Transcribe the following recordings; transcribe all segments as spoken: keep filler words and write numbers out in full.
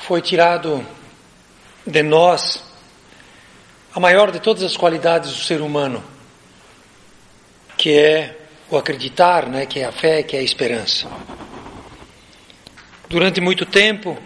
foi tirado de nós a maior de todas as qualidades do ser humano, que é o acreditar, né, que é a fé, que é a esperança. Durante muito tempo,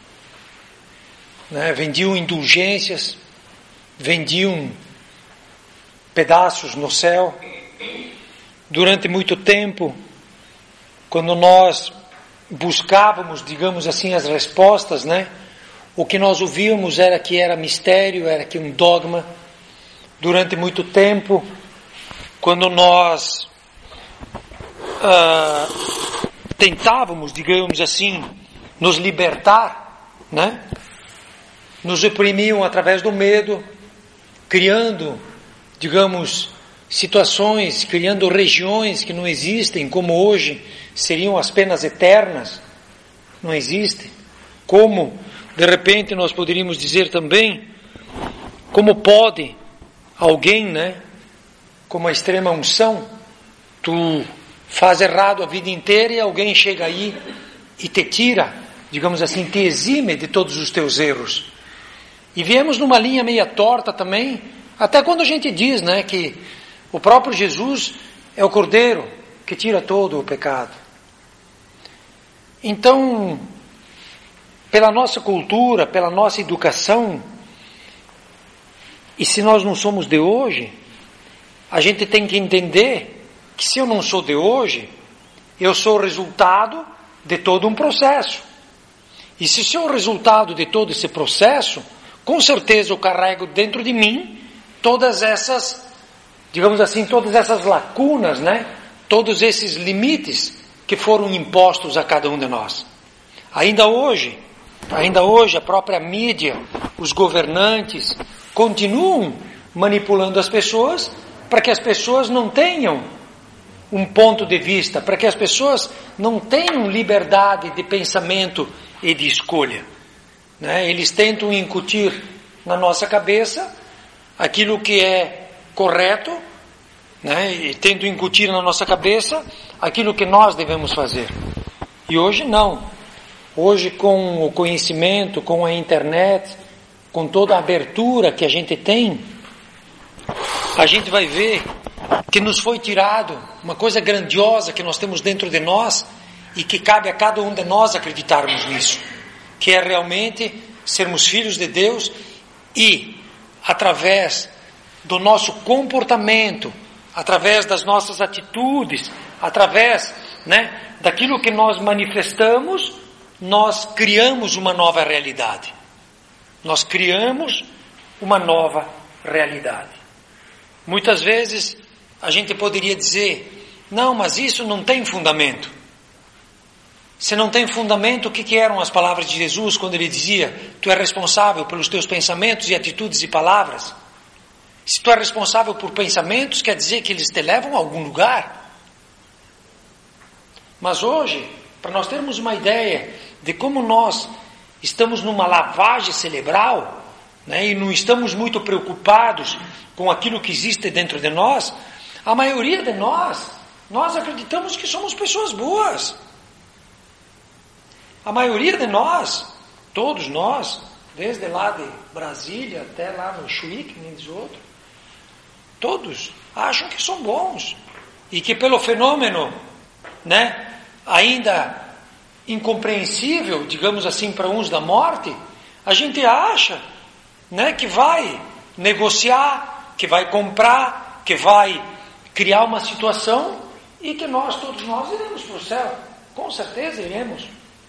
né, vendiam indulgências, vendiam pedaços no céu. Durante muito tempo, quando nós buscávamos, digamos assim, as respostas, né, o que nós ouvíamos era que era mistério, era que um dogma. Durante muito tempo, quando nós uh, tentávamos, digamos assim, nos libertar, né, nos oprimiam através do medo, criando, digamos, situações, criando regiões que não existem, como hoje seriam as penas eternas, não existem. Como, de repente, nós poderíamos dizer também, como pode alguém, né, com uma extrema unção, tu faz errado a vida inteira e alguém chega aí e te tira, digamos assim, te exime de todos os teus erros. E viemos numa linha meia torta também, até quando a gente diz, né, que o próprio Jesus é o Cordeiro que tira todo o pecado. Então, pela nossa cultura, pela nossa educação, e se nós não somos de hoje, a gente tem que entender que se eu não sou de hoje, eu sou resultado de todo um processo. E se sou o resultado de todo esse processo, com certeza eu carrego dentro de mim todas essas, digamos assim, todas essas lacunas, né? Todos esses limites que foram impostos a cada um de nós. Ainda hoje, ainda hoje a própria mídia, os governantes, continuam manipulando as pessoas para que as pessoas não tenham um ponto de vista, para que as pessoas não tenham liberdade de pensamento e de escolha. Né? Eles tentam incutir na nossa cabeça aquilo que é correto, né? E tentam incutir na nossa cabeça aquilo que nós devemos fazer. E hoje não. Hoje, com o conhecimento, com a internet, com toda a abertura que a gente tem, a gente vai ver que nos foi tirado uma coisa grandiosa que nós temos dentro de nós e que cabe a cada um de nós acreditarmos nisso, que é realmente sermos filhos de Deus e, através do nosso comportamento, através das nossas atitudes, através, né, daquilo que nós manifestamos, nós criamos uma nova realidade. Nós criamos uma nova realidade. Muitas vezes a gente poderia dizer, não, mas isso não tem fundamento. Se não tem fundamento, o que, que eram as palavras de Jesus quando ele dizia, tu és responsável pelos teus pensamentos e atitudes e palavras? Se tu és responsável por pensamentos, quer dizer que eles te levam a algum lugar. Mas hoje, para nós termos uma ideia de como nós estamos numa lavagem cerebral, né, e não estamos muito preocupados com aquilo que existe dentro de nós, a maioria de nós, nós acreditamos que somos pessoas boas. A maioria de nós, todos nós, desde lá de Brasília até lá no Chuí, que nem diz outro, todos acham que são bons. E que pelo fenômeno, né, ainda incompreensível, digamos assim, para uns da morte, a gente acha, né, que vai negociar, que vai comprar, que vai criar uma situação e que nós, todos nós, iremos para o céu. Com certeza iremos.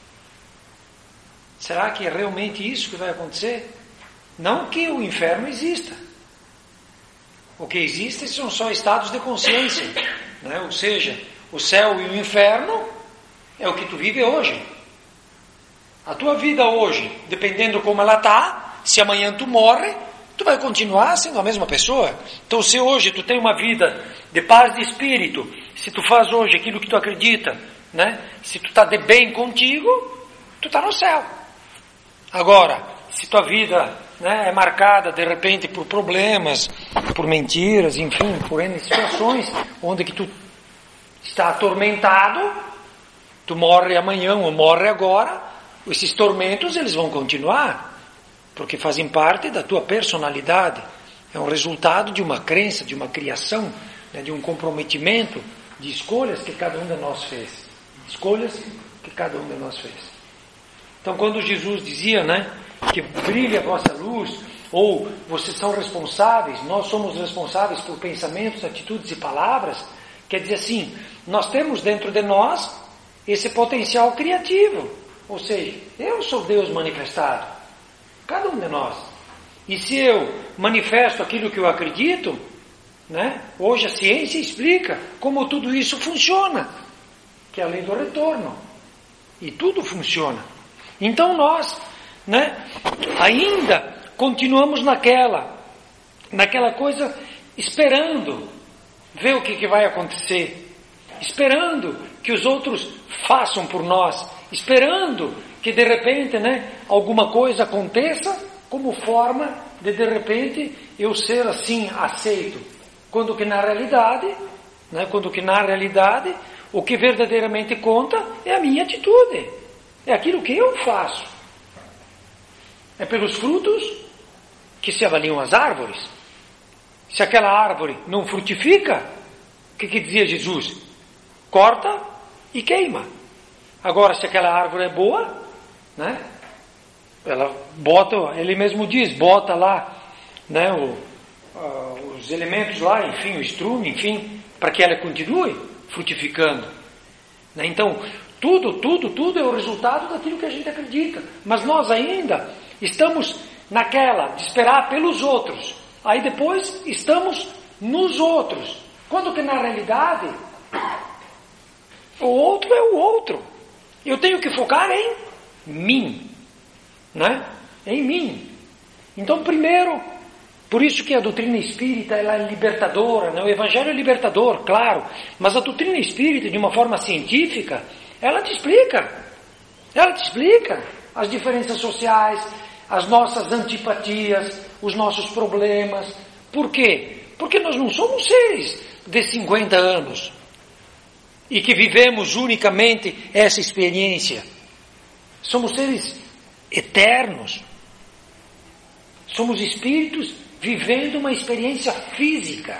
Será que é realmente isso que vai acontecer? Não que o inferno exista. O que existe são só estados de consciência, né? Ou seja, o céu e o inferno é o que tu vive hoje. A tua vida hoje, dependendo como ela está, se amanhã tu morre, tu vai continuar sendo a mesma pessoa. Então, se hoje tu tem uma vida de paz de espírito, se tu faz hoje aquilo que tu acredita, né? Se tu está de bem contigo, tu está no céu. Agora, se tua vida, né, é marcada de repente por problemas, por mentiras, enfim, por N situações onde que tu está atormentado, tu morre amanhã ou morre agora, esses tormentos eles vão continuar, porque fazem parte da tua personalidade. É um resultado de uma crença, de uma criação, né, de um comprometimento, de escolhas que cada um de nós fez. Escolhas que cada um de nós fez. Então, quando Jesus dizia, né, que brilhe a vossa luz, ou vocês são responsáveis, nós somos responsáveis por pensamentos, atitudes e palavras, quer dizer assim, nós temos dentro de nós esse potencial criativo. Ou seja, eu sou Deus manifestado, cada um de nós. E se eu manifesto aquilo que eu acredito, né, hoje a ciência explica como tudo isso funciona, que é a lei do retorno. E tudo funciona. Então nós, né, ainda continuamos naquela, naquela coisa, esperando ver o que, que vai acontecer, esperando que os outros façam por nós, esperando que de repente, né, alguma coisa aconteça como forma de de repente eu ser assim aceito, quando que na realidade, né, quando que na realidade o que verdadeiramente conta é a minha atitude, é aquilo que eu faço. É pelos frutos que se avaliam as árvores. Se aquela árvore não frutifica, o que, que dizia Jesus? Corta e queima. Agora, se aquela árvore é boa, né, ela bota, ele mesmo diz, bota lá, né, o, uh, os elementos lá, enfim, o estrume, enfim, para que ela continue frutificando. Né? Então, tudo, tudo, tudo é o resultado daquilo que a gente acredita. Mas nós ainda estamos naquela de esperar pelos outros. Aí depois estamos nos outros. Quando que na realidade o outro é o outro. Eu tenho que focar em mim, né? Em mim. Então, primeiro, por isso que a doutrina espírita ela é libertadora, né? O evangelho é libertador, claro, mas a doutrina espírita, de uma forma científica, ela te explica. Ela te explica as diferenças sociais, as nossas antipatias, os nossos problemas. Por quê? Porque nós não somos seres de cinquenta anos e que vivemos unicamente essa experiência. Somos seres eternos. Somos espíritos vivendo uma experiência física.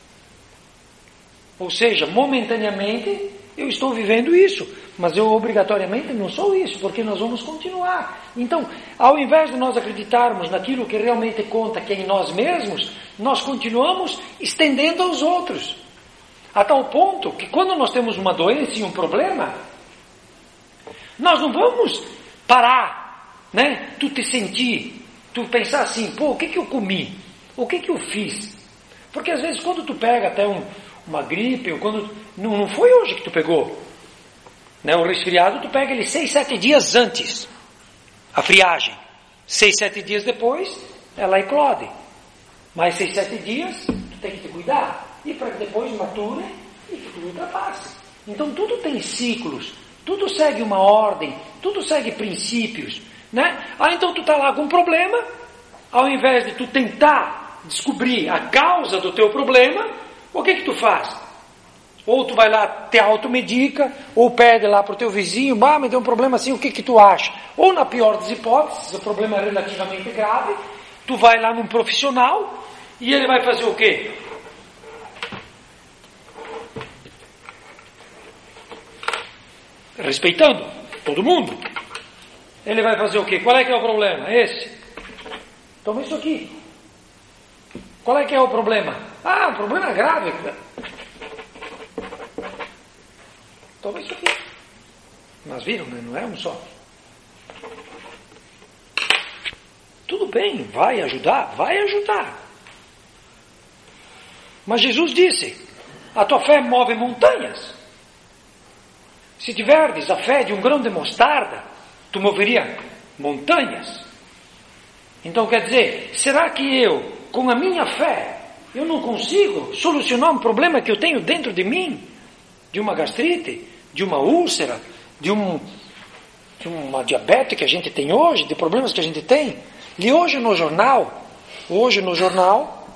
Ou seja, momentaneamente eu estou vivendo isso, mas eu obrigatoriamente não sou isso, porque nós vamos continuar. Então, ao invés de nós acreditarmos naquilo que realmente conta, que é em nós mesmos, nós continuamos estendendo aos outros. A tal ponto que quando nós temos uma doença e um problema, nós não vamos parar, né? Tu te sentir, tu pensar assim, pô, o que que eu comi? O que que eu fiz? Porque às vezes quando tu pega até um, uma gripe, ou quando não, não foi hoje que tu pegou, né? O resfriado tu pega ele seis, sete dias antes, a friagem. Seis, sete dias depois, ela eclode. Mais seis, sete dias, tu tem que te cuidar. E para que depois mature e que tu ultrapasse. Então tudo tem ciclos, tudo segue uma ordem, tudo segue princípios, né? Ah, então tu está lá com um problema, ao invés de tu tentar descobrir a causa do teu problema, o que que tu faz? Ou tu vai lá, te automedica, ou pede lá para o teu vizinho, bah, me deu um problema assim, o que que tu acha? Ou na pior das hipóteses, se o problema é relativamente grave, tu vai lá num profissional e ele vai fazer o quê? Respeitando todo mundo. Ele vai fazer o quê? Qual é que é o problema? Esse. Toma isso aqui. Qual é que é o problema? Ah, um problema grave. Toma isso aqui. Mas viram, né? Não é um só. Tudo bem, vai ajudar? Vai ajudar. Mas Jesus disse, a tua fé move montanhas. Se tiverdes a fé de um grão de mostarda, tu moveria montanhas. Então quer dizer, será que eu, com a minha fé, eu não consigo solucionar um problema que eu tenho dentro de mim? De uma gastrite, de uma úlcera, de, um, de uma diabetes que a gente tem hoje, de problemas que a gente tem. E hoje no jornal, hoje no jornal,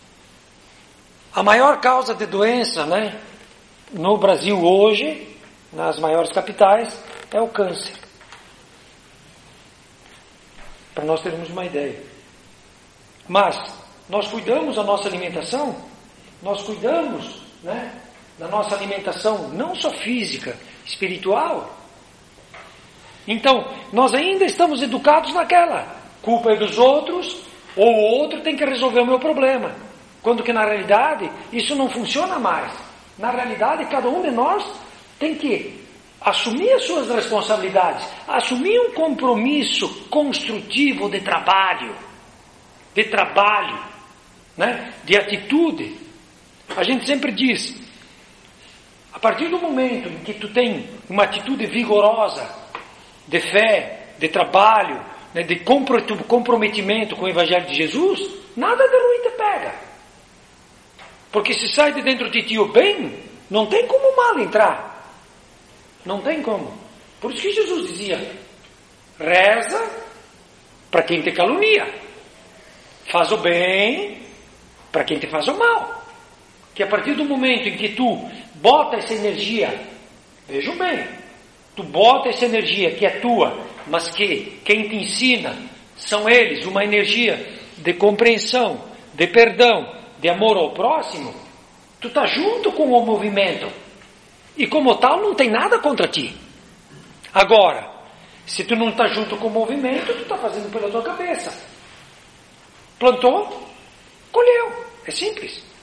a maior causa de doença, né, no Brasil hoje, nas maiores capitais, é o câncer. para nós termos uma ideia. Mas nós cuidamos da nossa alimentação, nós cuidamos, né, da nossa alimentação, não só física, espiritual. Então, nós ainda estamos educados naquela, culpa é dos outros, ou o outro tem que resolver o meu problema. Quando que na realidade, isso não funciona mais. Na realidade, cada um de nós tem que assumir as suas responsabilidades, assumir um compromisso construtivo de trabalho, de trabalho, né? De atitude. A gente sempre diz, a partir do momento em que tu tem uma atitude vigorosa, de fé, de trabalho, né, de comprometimento com o Evangelho de Jesus, nada de ruim te pega. Porque se sai de dentro de ti o bem, não tem como o mal entrar. Não tem como. Por isso que Jesus dizia, reza para quem te calunia, faz o bem para quem te faz o mal. Que a partir do momento em que tu bota essa energia, vejam bem, tu bota essa energia que é tua, mas que quem te ensina são eles, uma energia de compreensão, de perdão, de amor ao próximo, tu tá junto com o movimento. E como tal, não tem nada contra ti. Agora, se tu não está junto com o movimento, tu está fazendo pela tua cabeça. Plantou, colheu. É simples.